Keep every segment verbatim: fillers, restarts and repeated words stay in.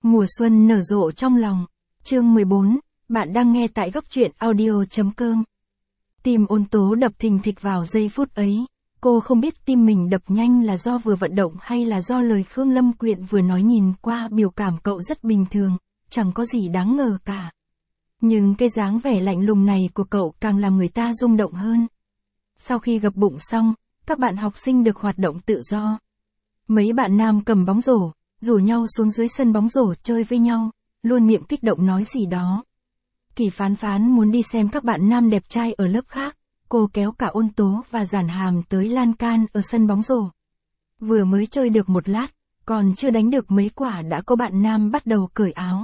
Mùa xuân nở rộ trong lòng. Chương mười bốn, bạn đang nghe tại góc truyện audio.com. Tim Ôn Tố đập thình thịch vào giây phút ấy. Cô không biết tim mình đập nhanh là do vừa vận động hay là do lời Khương Lâm Quyện vừa nói. Nhìn qua biểu cảm cậu rất bình thường, chẳng có gì đáng ngờ cả. Nhưng cái dáng vẻ lạnh lùng này của cậu càng làm người ta rung động hơn. Sau khi gập bụng xong, các bạn học sinh được hoạt động tự do. Mấy bạn nam cầm bóng rổ, rủ nhau xuống dưới sân bóng rổ chơi với nhau, luôn miệng kích động nói gì đó. Kỳ Phán Phán muốn đi xem các bạn nam đẹp trai ở lớp khác, cô kéo cả Ôn Tố và Giản Hàm tới lan can ở sân bóng rổ. Vừa mới chơi được một lát, còn chưa đánh được mấy quả đã có bạn nam bắt đầu cởi áo.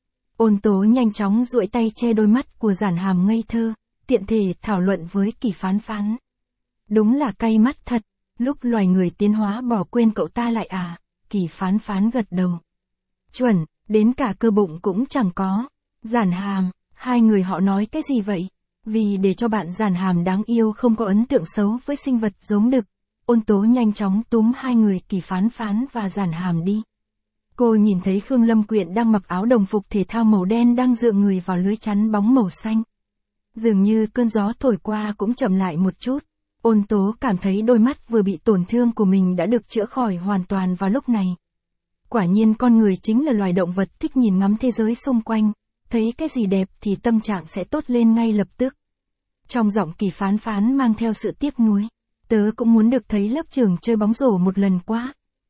Ôn Tố nhanh chóng duỗi tay che đôi mắt của Giản Hàm ngây thơ, tiện thể thảo luận với Kỳ Phán Phán. Đúng là cay mắt thật, lúc loài người tiến hóa bỏ quên cậu ta lại à? Kỳ Phán Phán gật đầu. Chuẩn, đến cả cơ bụng cũng chẳng có. Giản Hàm, hai người họ nói cái gì vậy? Vì để cho bạn Giản Hàm đáng yêu không có ấn tượng xấu với sinh vật giống đực, Ôn Tố nhanh chóng túm hai người Kỳ Phán Phán và Giản Hàm đi. Cô nhìn thấy Khương Lâm Quyện đang mặc áo đồng phục thể thao màu đen đang dựa người vào lưới chắn bóng màu xanh. Dường như cơn gió thổi qua cũng chậm lại một chút. Ôn Tố cảm thấy đôi mắt vừa bị tổn thương của mình đã được chữa khỏi hoàn toàn vào lúc này. Quả nhiên con người chính là loài động vật thích nhìn ngắm thế giới xung quanh, thấy cái gì đẹp thì tâm trạng sẽ tốt lên ngay lập tức. Trong giọng Kỳ Phán Phán mang theo sự tiếc nuối. Tớ cũng muốn được thấy lớp trưởng chơi bóng rổ một lần quá.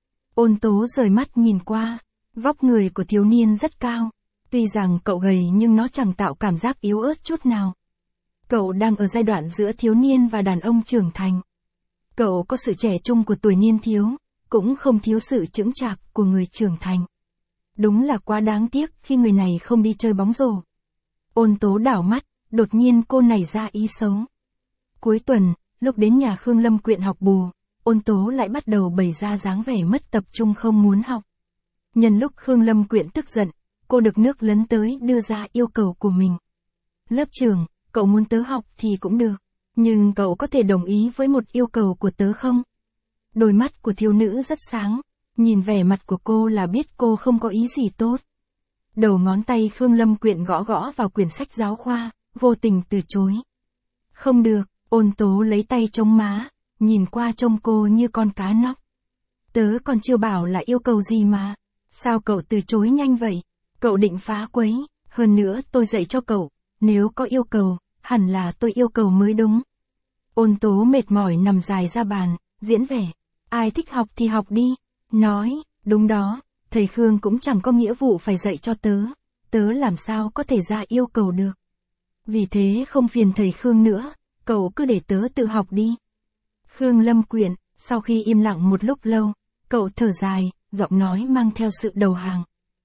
Ôn Tố rời mắt nhìn qua, vóc người của thiếu niên rất cao. Tuy rằng cậu gầy nhưng nó chẳng tạo cảm giác yếu ớt chút nào. Cậu đang ở giai đoạn giữa thiếu niên và đàn ông trưởng thành. Cậu có sự trẻ trung của tuổi niên thiếu, cũng không thiếu sự chững chạc của người trưởng thành. Đúng là quá đáng tiếc khi người này không đi chơi bóng rổ. Ôn Tố đảo mắt, đột nhiên cô nảy ra ý xấu. Cuối tuần, lúc đến nhà Khương Lâm Quyện học bù, Ôn Tố lại bắt đầu bày ra dáng vẻ mất tập trung không muốn học. Nhân lúc Khương Lâm Quyện tức giận, cô được nước lấn tới đưa ra yêu cầu của mình. Lớp trưởng, cậu muốn tớ học thì cũng được, nhưng cậu có thể đồng ý với một yêu cầu của tớ không? Đôi mắt của thiếu nữ rất sáng, nhìn vẻ mặt của cô là biết cô không có ý gì tốt. Đầu ngón tay Khương Lâm Quyện gõ gõ vào quyển sách giáo khoa, vô tình từ chối. Không được, Ôn Tố lấy tay chống má, nhìn qua trông cô như con cá nóc. Tớ còn chưa bảo là yêu cầu gì mà, sao cậu từ chối nhanh vậy? Cậu định phá quấy, hơn nữa tôi dạy cho cậu, nếu có yêu cầu, hẳn là tôi yêu cầu mới đúng. Ôn Tố mệt mỏi nằm dài ra bàn, diễn vẻ. Ai thích học thì học đi. Nói, đúng đó, thầy Khương cũng chẳng có nghĩa vụ phải dạy cho tớ. Tớ làm sao có thể ra yêu cầu được. Vì thế không phiền thầy Khương nữa, cậu cứ để tớ tự học đi. Khương Lâm Quyện, sau khi im lặng một lúc lâu, cậu thở dài, giọng nói mang theo sự đầu hàng.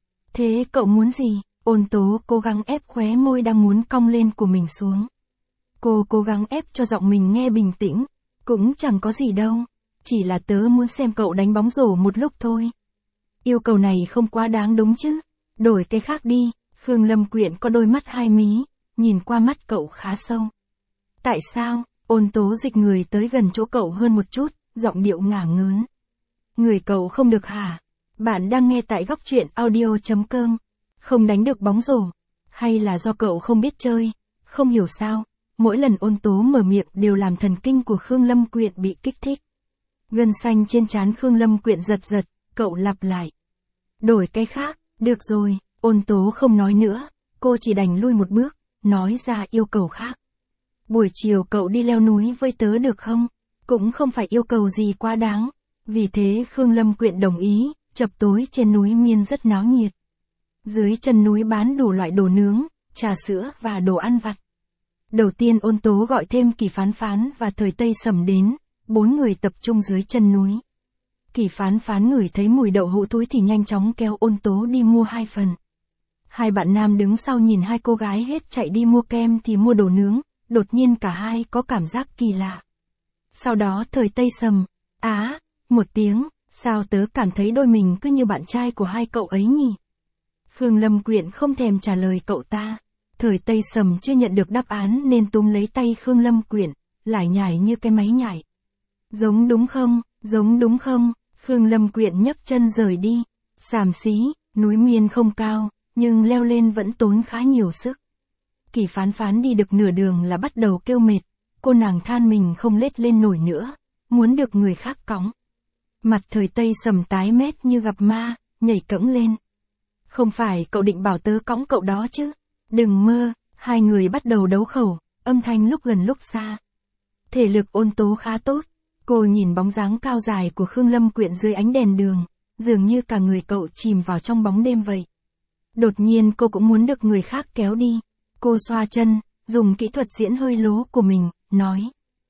Thế cậu muốn gì? Ôn Tố cố gắng ép khóe môi đang muốn cong lên của mình xuống. Cô cố gắng ép cho giọng mình nghe bình tĩnh. Cũng chẳng có gì đâu. Chỉ là tớ muốn xem cậu đánh bóng rổ một lúc thôi. Yêu cầu này không quá đáng đúng chứ. Đổi cái khác đi. Khương Lâm Quyện có đôi mắt hai mí, nhìn qua mắt cậu khá sâu. Tại sao? Ôn Tố dịch người tới gần chỗ cậu hơn một chút, giọng điệu ngả ngớn. Người cậu không được hả? Bạn đang nghe tại góc truyện audio.com. Không đánh được bóng rổ? Hay là do cậu không biết chơi? Không hiểu sao, mỗi lần Ôn Tố mở miệng đều làm thần kinh của Khương Lâm Quyện bị kích thích. Gân xanh trên trán Khương Lâm Quyện giật giật, cậu lặp lại. Đổi cái khác, được rồi, Ôn Tố không nói nữa, cô chỉ đành lui một bước, nói ra yêu cầu khác. Buổi chiều cậu đi leo núi với tớ được không? Cũng không phải yêu cầu gì quá đáng. Vì thế Khương Lâm Quyện đồng ý, chập tối trên núi Miên rất náo nhiệt. Dưới chân núi bán đủ loại đồ nướng, trà sữa và đồ ăn vặt. Đầu tiên Ôn Tố gọi thêm Kỳ Phán Phán và Thời Tây Sầm đến, bốn người tập trung dưới chân núi. Kỳ Phán Phán ngửi thấy mùi đậu hũ thúi thì nhanh chóng kéo Ôn Tố đi mua hai phần. Hai bạn nam đứng sau nhìn hai cô gái hết chạy đi mua kem thì mua đồ nướng, đột nhiên cả hai có cảm giác kỳ lạ. Sau đó Thời Tây Sầm, á, một tiếng, sao tớ cảm thấy đôi mình cứ như bạn trai của hai cậu ấy nhỉ? Khương Lâm Quyện không thèm trả lời cậu ta. Thời Tây Sầm chưa nhận được đáp án nên túm lấy tay Khương Lâm Quyện, lải nhải như cái máy nhảy. Giống đúng không, giống đúng không? Khương Lâm Quyện nhấc chân rời đi. Xàm xí, Núi Miên không cao, nhưng leo lên vẫn tốn khá nhiều sức. Kỳ Phán Phán đi được nửa đường là bắt đầu kêu mệt, cô nàng than mình không lết lên nổi nữa, muốn được người khác cõng. Mặt Thời Tây Sầm tái mét như gặp ma, nhảy cẫng lên. Không phải cậu định bảo tớ cõng cậu đó chứ? Đừng mơ, hai người bắt đầu đấu khẩu, âm thanh lúc gần lúc xa. Thể lực Ôn Tố khá tốt, cô nhìn bóng dáng cao dài của Khương Lâm Quyện dưới ánh đèn đường, dường như cả người cậu chìm vào trong bóng đêm vậy. Đột nhiên cô cũng muốn được người khác kéo đi. Cô xoa chân, dùng kỹ thuật diễn hơi lố của mình, nói.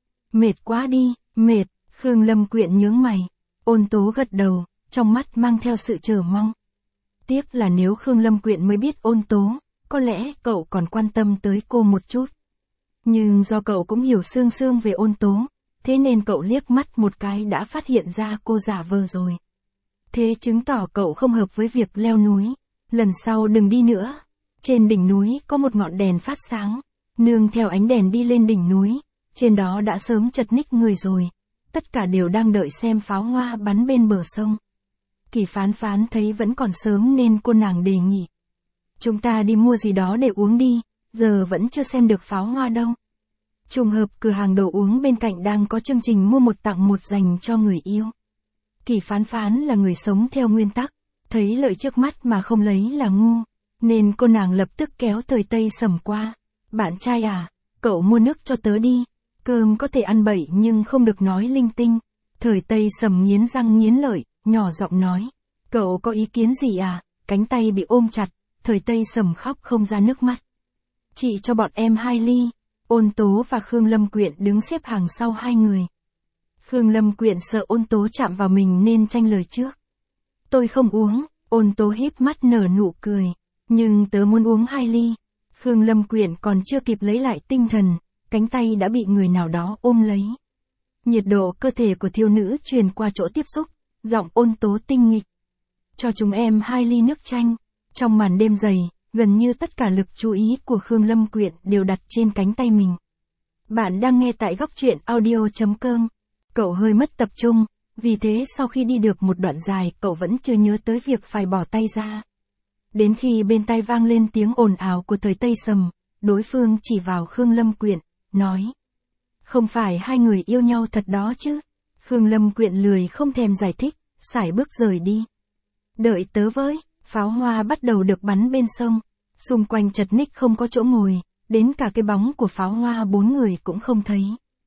Mệt quá đi, mệt, Khương Lâm Quyện nhướng mày. Ôn Tố gật đầu, trong mắt mang theo sự chờ mong. Tiếc là nếu Khương Lâm Quyện mới biết Ôn Tố, có lẽ cậu còn quan tâm tới cô một chút. Nhưng do cậu cũng hiểu sương sương về Ôn Tố, thế nên cậu liếc mắt một cái đã phát hiện ra cô giả vờ rồi. Thế chứng tỏ cậu không hợp với việc leo núi. Lần sau đừng đi nữa. Trên đỉnh núi có một ngọn đèn phát sáng. Nương theo ánh đèn đi lên đỉnh núi. Trên đó đã sớm chật ních người rồi. Tất cả đều đang đợi xem pháo hoa bắn bên bờ sông. Kỳ Phán Phán thấy vẫn còn sớm nên cô nàng đề nghị. Chúng ta đi mua gì đó để uống đi. Giờ vẫn chưa xem được pháo hoa đâu. Trùng hợp cửa hàng đồ uống bên cạnh đang có chương trình mua một tặng một dành cho người yêu. Kỳ Phán Phán là người sống theo nguyên tắc. Thấy lợi trước mắt mà không lấy là ngu, nên cô nàng lập tức kéo Thời Tây Sầm qua. Bạn trai à, cậu mua nước cho tớ đi. Cơm có thể ăn bậy nhưng không được nói linh tinh. Thời Tây Sầm nghiến răng nghiến lợi, nhỏ giọng nói. Cậu có ý kiến gì à? Cánh tay bị ôm chặt, Thời Tây Sầm khóc không ra nước mắt. Chị cho bọn em hai ly. Ôn Tố và Khương Lâm Quyện đứng xếp hàng sau hai người. Khương Lâm Quyện sợ Ôn Tố chạm vào mình nên tranh lời trước. Tôi không uống, Ôn Tố híp mắt nở nụ cười. Nhưng tớ muốn uống hai ly. Khương Lâm Quyện còn chưa kịp lấy lại tinh thần, cánh tay đã bị người nào đó ôm lấy. Nhiệt độ cơ thể của thiếu nữ truyền qua chỗ tiếp xúc, giọng Ôn Tố tinh nghịch. Cho chúng em hai ly nước chanh. Trong màn đêm dày, gần như tất cả lực chú ý của Khương Lâm Quyện đều đặt trên cánh tay mình. Bạn đang nghe tại góc truyện audio chấm com. Cậu hơi mất tập trung, vì thế sau khi đi được một đoạn dài cậu vẫn chưa nhớ tới việc phải bỏ tay ra. Đến khi bên tai vang lên tiếng ồn ào của Thời Tây Sầm, đối phương chỉ vào Khương Lâm Quyện, nói. Không phải hai người yêu nhau thật đó chứ? Khương Lâm Quyện lười không thèm giải thích, sải bước rời đi. Đợi tớ với, pháo hoa bắt đầu được bắn bên sông, xung quanh chật ních không có chỗ ngồi, đến cả cái bóng của pháo hoa bốn người cũng không thấy.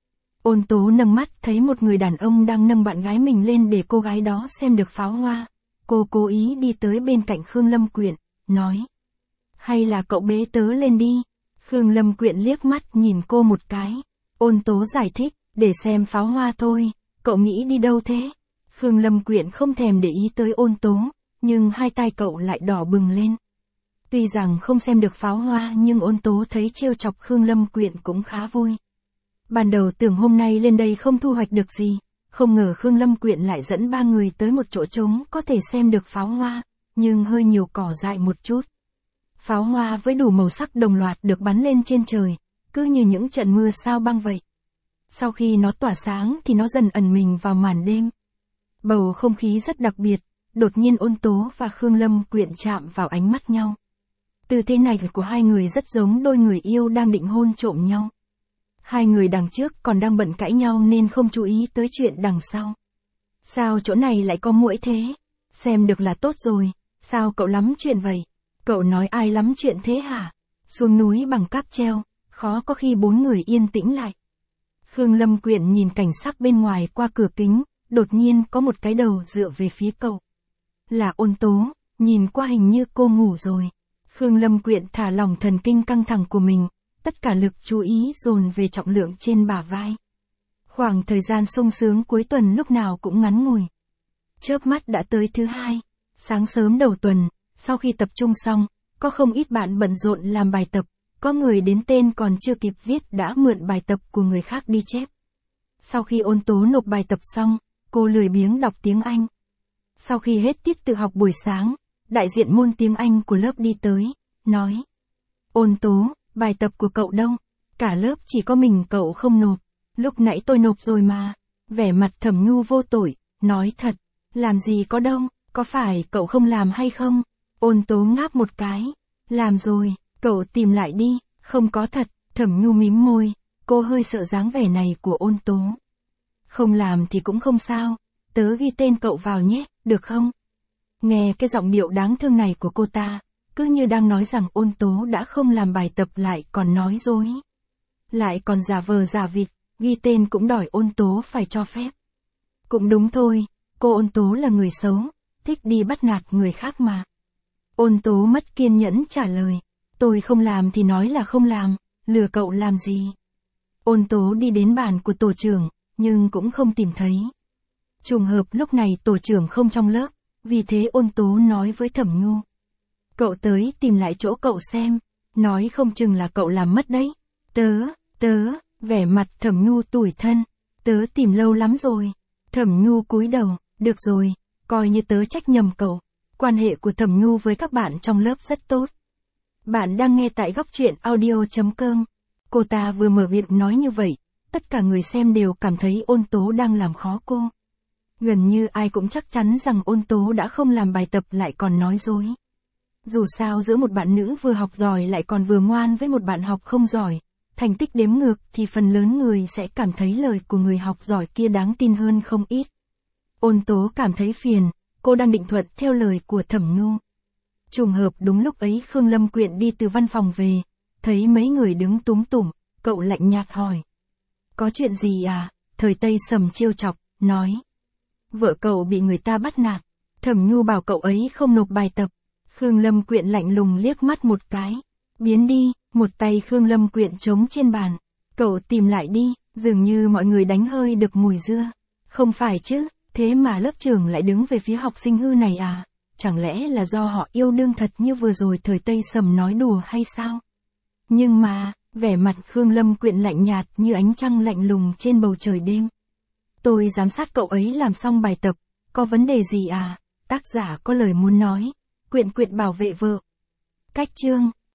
Ôn Tố nâng mắt thấy một người đàn ông đang nâng bạn gái mình lên để cô gái đó xem được pháo hoa. Cô cố ý đi tới bên cạnh Khương Lâm Quyện, nói. Hay là cậu bế tớ lên đi. Khương Lâm Quyện liếc mắt nhìn cô một cái. Ôn Tố giải thích, để xem pháo hoa thôi, cậu nghĩ đi đâu thế? Khương Lâm Quyện không thèm để ý tới Ôn Tố, nhưng hai tay cậu lại đỏ bừng lên. Tuy rằng không xem được pháo hoa nhưng Ôn Tố thấy trêu chọc Khương Lâm Quyện cũng khá vui. Ban đầu tưởng hôm nay lên đây không thu hoạch được gì, không ngờ Khương Lâm Quyện lại dẫn ba người tới một chỗ trống có thể xem được pháo hoa, nhưng hơi nhiều cỏ dại một chút. Pháo hoa với đủ màu sắc đồng loạt được bắn lên trên trời, cứ như những trận mưa sao băng vậy. Sau khi nó tỏa sáng thì nó dần ẩn mình vào màn đêm. Bầu không khí rất đặc biệt, đột nhiên Ôn Tố và Khương Lâm Quyện chạm vào ánh mắt nhau. Tư thế này của hai người rất giống đôi người yêu đang định hôn trộm nhau. Hai người đằng trước còn đang bận cãi nhau nên không chú ý tới chuyện đằng sau. Sao chỗ này lại có muỗi thế? Xem được là tốt rồi, sao cậu lắm chuyện vậy? Cậu nói ai lắm chuyện thế hả? Xuống núi bằng cáp treo, khó có khi bốn người yên tĩnh lại. Khương Lâm Quyện nhìn cảnh sắc bên ngoài qua cửa kính, đột nhiên có một cái đầu dựa về phía cậu. Là Ôn Tố, nhìn qua hình như cô ngủ rồi. Khương Lâm Quyện thả lỏng thần kinh căng thẳng của mình, tất cả lực chú ý dồn về trọng lượng trên bả vai. Khoảng thời gian sung sướng cuối tuần lúc nào cũng ngắn ngủi. Chớp mắt đã tới thứ hai, sáng sớm đầu tuần, sau khi tập trung xong, có không ít bạn bận rộn làm bài tập, có người đến tên còn chưa kịp viết đã mượn bài tập của người khác đi chép. Sau khi Ôn Tố nộp bài tập xong, cô lười biếng đọc tiếng Anh. Sau khi hết tiết tự học buổi sáng, đại diện môn tiếng Anh của lớp đi tới, nói. Ôn Tố, bài tập của cậu đâu? Cả lớp chỉ có mình cậu không nộp. Lúc nãy tôi nộp rồi mà. Vẻ mặt Thẩm Nhu vô tội, nói thật. Làm gì có đâu, có phải cậu không làm hay không? Ôn tố ngáp một cái. Làm rồi, cậu tìm lại đi, không có thật. Thẩm Nhu mím môi, cô hơi sợ dáng vẻ này của ôn tố. Không làm thì cũng không sao, tớ ghi tên cậu vào nhé, được không? Nghe cái giọng điệu đáng thương này của cô ta, cứ như đang nói rằng ôn tố đã không làm bài tập lại còn nói dối. Lại còn giả vờ giả vịt, ghi tên cũng đòi ôn tố phải cho phép. Cũng đúng thôi, cô ôn tố là người xấu, thích đi bắt nạt người khác mà. Ôn tố mất kiên nhẫn trả lời, tôi không làm thì nói là không làm, lừa cậu làm gì. Ôn tố đi đến bàn của tổ trưởng, nhưng cũng không tìm thấy. Trùng hợp lúc này tổ trưởng không trong lớp, vì thế ôn tố nói với Thẩm Nhu. Cậu tới tìm lại chỗ cậu xem, nói không chừng là cậu làm mất đấy. Tớ, tớ, vẻ mặt Thẩm Nhu tủi thân, tớ tìm lâu lắm rồi. Thẩm Nhu cúi đầu, được rồi, coi như tớ trách nhầm cậu. Quan hệ của Thẩm Nhu với các bạn trong lớp rất tốt. Bạn đang nghe tại góc truyện audio chấm com. Cô ta vừa mở miệng nói như vậy, tất cả người xem đều cảm thấy ôn tố đang làm khó cô. Gần như ai cũng chắc chắn rằng ôn tố đã không làm bài tập lại còn nói dối. Dù sao giữa một bạn nữ vừa học giỏi lại còn vừa ngoan với một bạn học không giỏi, thành tích đếm ngược thì phần lớn người sẽ cảm thấy lời của người học giỏi kia đáng tin hơn không ít. Ôn tố cảm thấy phiền, cô đang định thuận theo lời của Thẩm Nhu. Trùng hợp đúng lúc ấy Khương Lâm Quyện đi từ văn phòng về, thấy mấy người đứng túm tủm, cậu lạnh nhạt hỏi. Có chuyện gì à? Thời Tây Sầm trêu chọc, nói. Vợ cậu bị người ta bắt nạt, Thẩm Nhu bảo cậu ấy không nộp bài tập. Khương Lâm Quyện lạnh lùng liếc mắt một cái. Biến đi, một tay Khương Lâm Quyện trống trên bàn. Cậu tìm lại đi, dường như mọi người đánh hơi được mùi dưa. Không phải chứ, thế mà lớp trưởng lại đứng về phía học sinh hư này à? Chẳng lẽ là do họ yêu đương thật như vừa rồi Thời Tây Sầm nói đùa hay sao? Nhưng mà, vẻ mặt Khương Lâm Quyện lạnh nhạt như ánh trăng lạnh lùng trên bầu trời đêm. Tôi giám sát cậu ấy làm xong bài tập, có vấn đề gì à? Tác giả có lời muốn nói. Quyện Quyện bảo vệ vợ. Cách chương